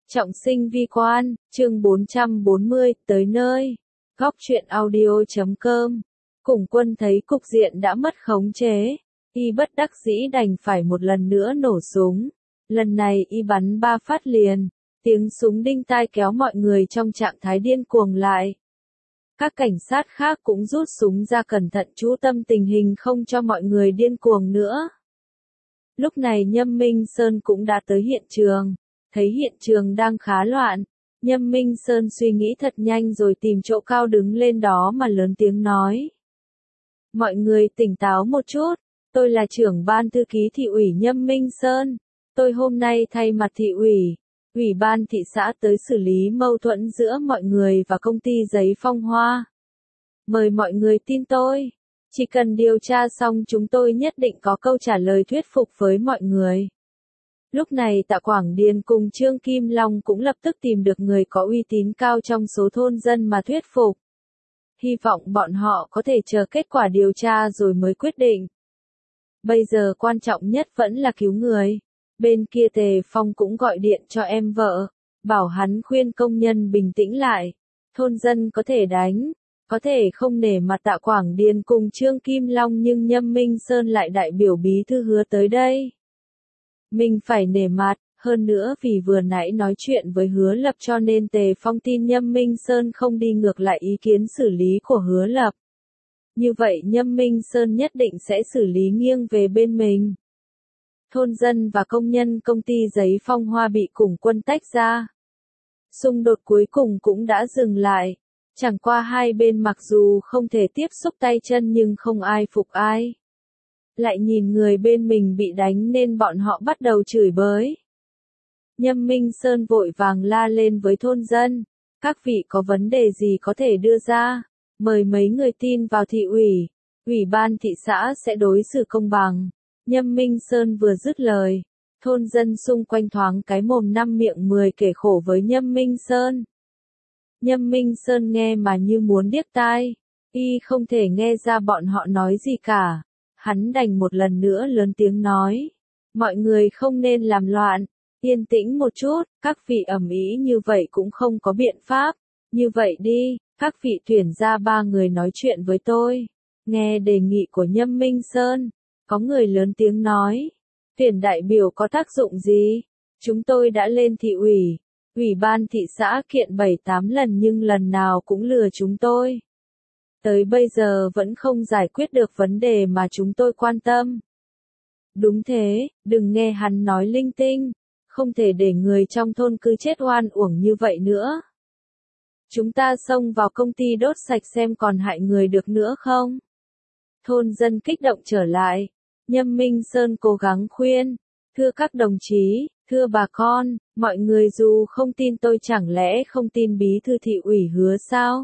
Trọng sinh vi quan, chương 440, tới nơi. Góc truyện audio.com. Cùng Quân thấy cục diện đã mất khống chế. Y bất đắc dĩ đành phải một lần nữa nổ súng. Lần này y bắn 3 phát liền. Tiếng súng đinh tai kéo mọi người trong trạng thái điên cuồng lại. Các cảnh sát khác cũng rút súng ra cẩn thận chú tâm tình hình không cho mọi người điên cuồng nữa. Lúc này Nhâm Minh Sơn cũng đã tới hiện trường. Thấy hiện trường đang khá loạn, Nhâm Minh Sơn suy nghĩ thật nhanh rồi tìm chỗ cao đứng lên đó mà lớn tiếng nói. Mọi người tỉnh táo một chút, tôi là trưởng ban thư ký thị ủy Nhâm Minh Sơn. Tôi hôm nay thay mặt thị ủy, ủy ban thị xã tới xử lý mâu thuẫn giữa mọi người và công ty giấy Phong Hoa. Mời mọi người tin tôi, chỉ cần điều tra xong chúng tôi nhất định có câu trả lời thuyết phục với mọi người. Lúc này Tạ Quảng Điền cùng Trương Kim Long cũng lập tức tìm được người có uy tín cao trong số thôn dân mà thuyết phục. Hy vọng bọn họ có thể chờ kết quả điều tra rồi mới quyết định. Bây giờ quan trọng nhất vẫn là cứu người. Bên kia Tề Phong cũng gọi điện cho em vợ, bảo hắn khuyên công nhân bình tĩnh lại. Thôn dân có thể đánh, có thể không nể mặt Tạ Quảng Điền cùng Trương Kim Long nhưng Nhâm Minh Sơn lại đại biểu bí thư Hứa tới đây. Mình phải nể mặt, hơn nữa vì vừa nãy nói chuyện với Hứa Lập cho nên Tề Phong tin Nhâm Minh Sơn không đi ngược lại ý kiến xử lý của Hứa Lập. Như vậy Nhâm Minh Sơn nhất định sẽ xử lý nghiêng về bên mình. Thôn dân và công nhân công ty giấy Phong Hoa bị cùng Quân tách ra. Xung đột cuối cùng cũng đã dừng lại. Chẳng qua hai bên mặc dù không thể tiếp xúc tay chân nhưng không ai phục ai. Lại nhìn người bên mình bị đánh nên bọn họ bắt đầu chửi bới. Nhâm Minh Sơn vội vàng la lên với thôn dân. Các vị có vấn đề gì có thể đưa ra, mời mấy người tin vào thị ủy, ủy ban thị xã sẽ đối xử công bằng. Nhâm Minh Sơn vừa dứt lời, thôn dân xung quanh thoáng cái mồm năm miệng 10 kể khổ với Nhâm Minh Sơn. Nhâm Minh Sơn nghe mà như muốn điếc tai, y không thể nghe ra bọn họ nói gì cả. Hắn đành một lần nữa lớn tiếng nói, mọi người không nên làm loạn, yên tĩnh một chút, các vị ầm ĩ như vậy cũng không có biện pháp, như vậy đi, các vị tuyển ra 3 người nói chuyện với tôi. Nghe đề nghị của Nhâm Minh Sơn, có người lớn tiếng nói, tuyển đại biểu có tác dụng gì? Chúng tôi đã lên thị ủy, ủy ban thị xã kiện 7-8 lần nhưng lần nào cũng lừa chúng tôi. Tới bây giờ vẫn không giải quyết được vấn đề mà chúng tôi quan tâm. Đúng thế, đừng nghe hắn nói linh tinh, không thể để người trong thôn cứ chết oan uổng như vậy nữa. Chúng ta xông vào công ty đốt sạch xem còn hại người được nữa không? Thôn dân kích động trở lại, Nhâm Minh Sơn cố gắng khuyên, thưa các đồng chí, thưa bà con, mọi người dù không tin tôi chẳng lẽ không tin bí thư thị ủy Hứa sao?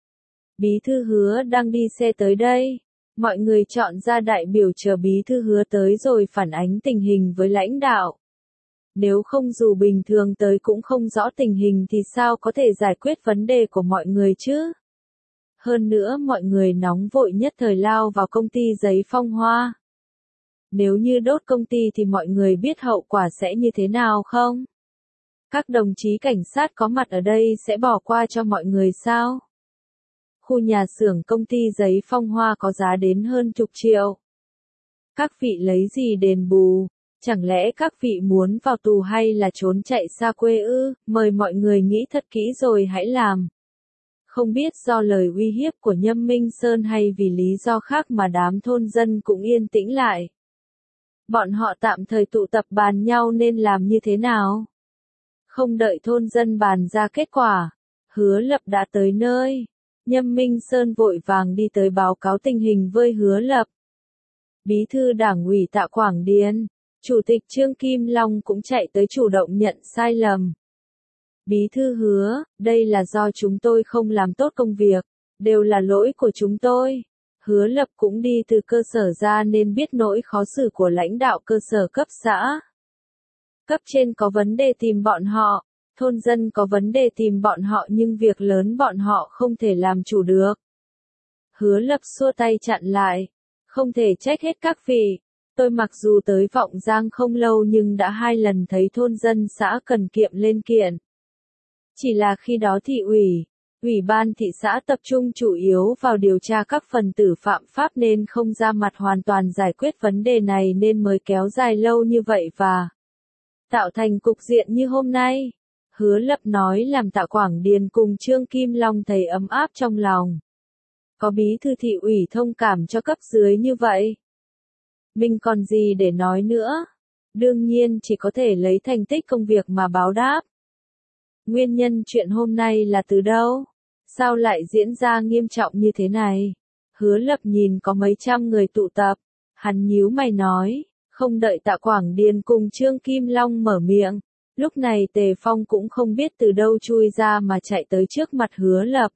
Bí thư Hứa đang đi xe tới đây. Mọi người chọn ra đại biểu chờ bí thư Hứa tới rồi phản ánh tình hình với lãnh đạo. Nếu không dù bình thường tới cũng không rõ tình hình thì sao có thể giải quyết vấn đề của mọi người chứ? Hơn nữa mọi người nóng vội nhất thời lao vào công ty giấy Phong Hoa. Nếu như đốt công ty thì mọi người biết hậu quả sẽ như thế nào không? Các đồng chí cảnh sát có mặt ở đây sẽ bỏ qua cho mọi người sao? Khu nhà xưởng công ty giấy Phong Hoa có giá đến hơn chục triệu. Các vị lấy gì đền bù? Chẳng lẽ các vị muốn vào tù hay là trốn chạy xa quê ư? Mời mọi người nghĩ thật kỹ rồi hãy làm. Không biết do lời uy hiếp của Nhâm Minh Sơn hay vì lý do khác mà đám thôn dân cũng yên tĩnh lại. Bọn họ tạm thời tụ tập bàn nhau nên làm như thế nào? Không đợi thôn dân bàn ra kết quả, Hứa Lập đã tới nơi. Nhâm Minh Sơn vội vàng đi tới báo cáo tình hình với Hứa Lập. Bí thư Đảng ủy Tạ Quảng Điền, Chủ tịch Trương Kim Long cũng chạy tới chủ động nhận sai lầm. Bí thư Hứa, đây là do chúng tôi không làm tốt công việc, đều là lỗi của chúng tôi. Hứa Lập cũng đi từ cơ sở ra nên biết nỗi khó xử của lãnh đạo cơ sở cấp xã. Cấp trên có vấn đề tìm bọn họ, thôn dân có vấn đề tìm bọn họ nhưng việc lớn bọn họ không thể làm chủ được. Hứa Lập xua tay chặn lại, không thể trách hết các vị. Tôi mặc dù tới Vọng Giang không lâu nhưng đã 2 lần thấy thôn dân xã Cần Kiệm lên kiện, Chỉ là khi đó thị ủy ban thị xã tập trung chủ yếu vào điều tra các phần tử phạm pháp nên không ra mặt hoàn toàn giải quyết vấn đề này nên mới kéo dài lâu như vậy và tạo thành cục diện như hôm nay. Hứa Lập nói làm Tạ Quảng Điền cùng Trương Kim Long thấy ấm áp trong lòng. Có bí thư thị ủy thông cảm cho cấp dưới như vậy. Mình còn gì để nói nữa? Đương nhiên chỉ có thể lấy thành tích công việc mà báo đáp. Nguyên nhân chuyện hôm nay là từ đâu? Sao lại diễn ra nghiêm trọng như thế này? Hứa Lập nhìn có mấy trăm người tụ tập. Hắn nhíu mày nói, không đợi Tạ Quảng Điền cùng Trương Kim Long mở miệng. Lúc này Tề Phong cũng không biết từ đâu chui ra mà chạy tới trước mặt Hứa Lập.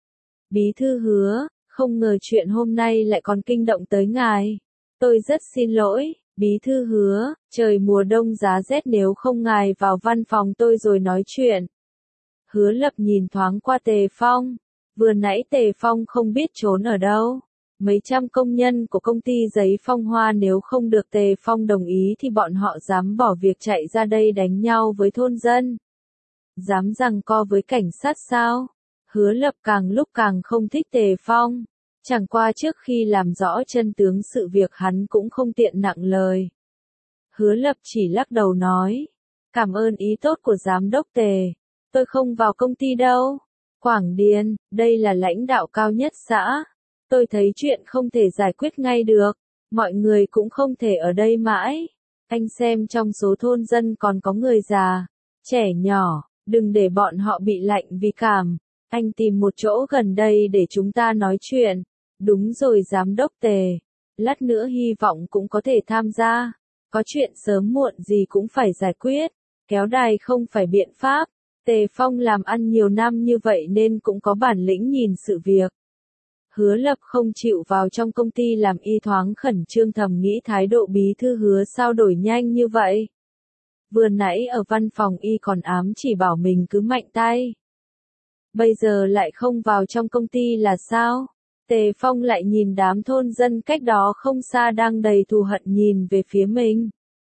Bí thư Hứa, không ngờ chuyện hôm nay lại còn kinh động tới ngài. Tôi rất xin lỗi, bí thư Hứa, trời mùa đông giá rét nếu không ngài vào văn phòng tôi rồi nói chuyện. Hứa Lập nhìn thoáng qua Tề Phong. Vừa nãy Tề Phong không biết trốn ở đâu. Mấy trăm công nhân của công ty giấy Phong Hoa nếu không được Tề Phong đồng ý thì bọn họ dám bỏ việc chạy ra đây đánh nhau với thôn dân. Dám giằng co với cảnh sát sao? Hứa Lập càng lúc càng không thích Tề Phong. Chẳng qua trước khi làm rõ chân tướng sự việc hắn cũng không tiện nặng lời. Hứa Lập chỉ lắc đầu nói. Cảm ơn ý tốt của giám đốc Tề. Tôi không vào công ty đâu. Quảng Điền, đây là lãnh đạo cao nhất xã. Tôi thấy chuyện không thể giải quyết ngay được. Mọi người cũng không thể ở đây mãi. Anh xem trong số thôn dân còn có người già, trẻ nhỏ, đừng để bọn họ bị lạnh vì cảm. Anh tìm một chỗ gần đây để chúng ta nói chuyện. Đúng rồi giám đốc Tề. Lát nữa hy vọng cũng có thể tham gia. Có chuyện sớm muộn gì cũng phải giải quyết. Kéo đài không phải biện pháp. Tề Phong làm ăn nhiều năm như vậy nên cũng có bản lĩnh nhìn sự việc. Hứa Lập không chịu vào trong công ty làm y thoáng khẩn trương thầm nghĩ thái độ bí thư Hứa sao đổi nhanh như vậy. Vừa nãy ở văn phòng y còn ám chỉ bảo mình cứ mạnh tay. Bây giờ lại không vào trong công ty là sao? Tề Phong lại nhìn đám thôn dân cách đó không xa đang đầy thù hận nhìn về phía mình.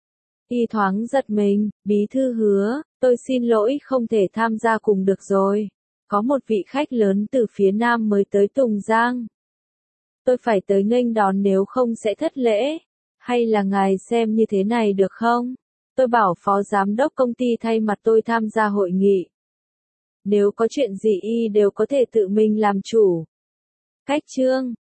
Y thoáng giật mình, bí thư Hứa, tôi xin lỗi không thể tham gia cùng được rồi. Có một vị khách lớn từ phía Nam mới tới Tùng Giang. Tôi phải tới nghênh đón nếu không sẽ thất lễ. Hay là ngài xem như thế này được không? Tôi bảo phó giám đốc công ty thay mặt tôi tham gia hội nghị. Nếu có chuyện gì y đều có thể tự mình làm chủ. Cách chương